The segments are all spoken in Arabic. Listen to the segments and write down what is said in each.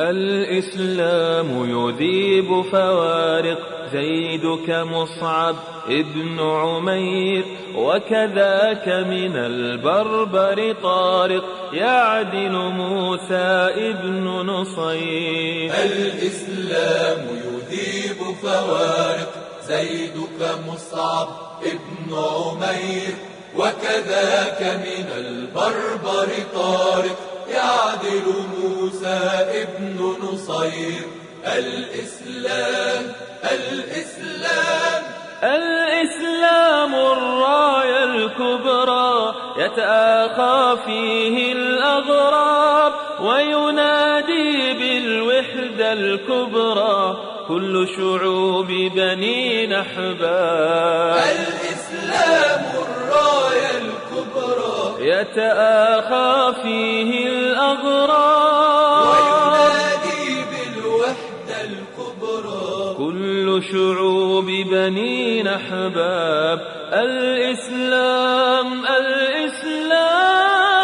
الإسلام يذيب فوارق، زيد كمصعب ابن عمير، وكذاك من البربر طارق، يعدل موسى ابن نصير. الإسلام يذيب فوارق، زيد كمصعب ابن عمير، وكذاك من البربر طارق، يعدل موسى ابن نصير. الإسلام الإسلام الإسلام الراية الكبرى، يتآخى فيه الأغراب، وينادي بالوحدة الكبرى، كل شعوب بنين أحباب. الإسلام الراية الكبرى، يتآخى فيه الأغراب، وينادي بالوحدة الكبرى، كل شعوب بنين أحباب. الإسلام الإسلام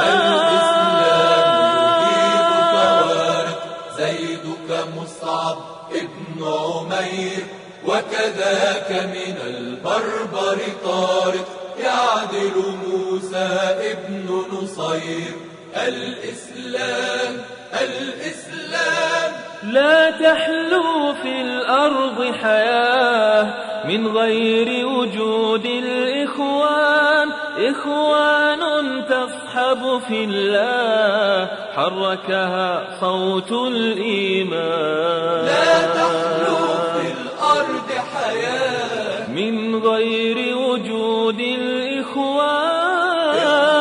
يذيب فوارق، زيد كمصعب ابن عمير، وكذاك من البربر طارق، يعدل موسى ابن نصير. الإسلام الإسلام لا تحلو في الأرض حياة من غير وجود الإخوان، إخوان تصحب في الله، حركها صوت الإيمان. لا تحلو في الأرض حياة من غير وجود الإخوان،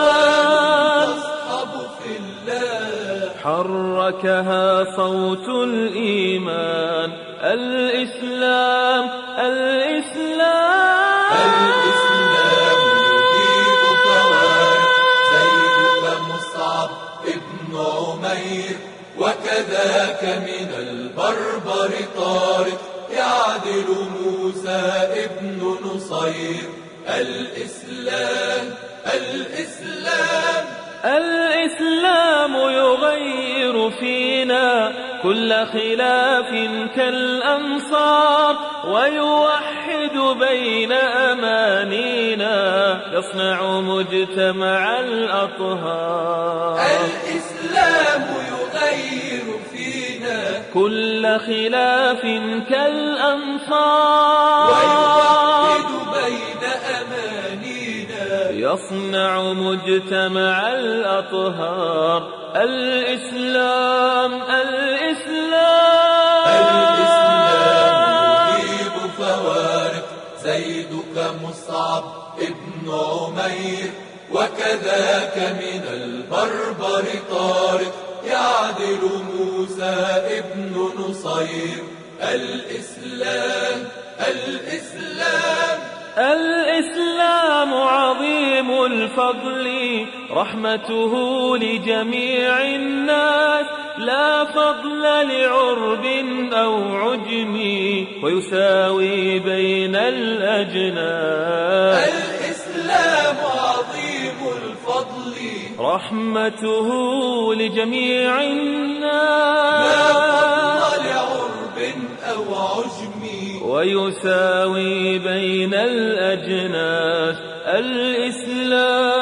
تصحب في الله، حركها صوت الإيمان. الإسلام الإسلام الإسلام يذيب فوارق، زيد كمصعب ابن عمير، وكذاك من البربر طارق، يعدل موسى ابن نصير. الإسلام الإسلام الإسلام يغير فينا كل خلاف كالأنصار، ويوحد بين أمانينا، يصنع مجتمع الأطهار. الإسلام يغير فينا كل خلاف كالأنصار، ويوحد بين أمانينا، يصنع مجتمع الأطهار. الإسلام الإسلام الإسلام يذيب فوارق، زيد كمصعب ابن عمير، وكذاك من البربر طارق، يعدل موسى ابن نصير. الإسلام الإسلام الإسلام عظيم الفضل، رحمته لجميع الناس، لا فضل لعرب أو عجم، ويساوي بين الأجناس. الإسلام عظيم الفضل، رحمته لجميع الناس، لا فضل لعرب أو عجم، ويساوي بين الأجناس. الإسلام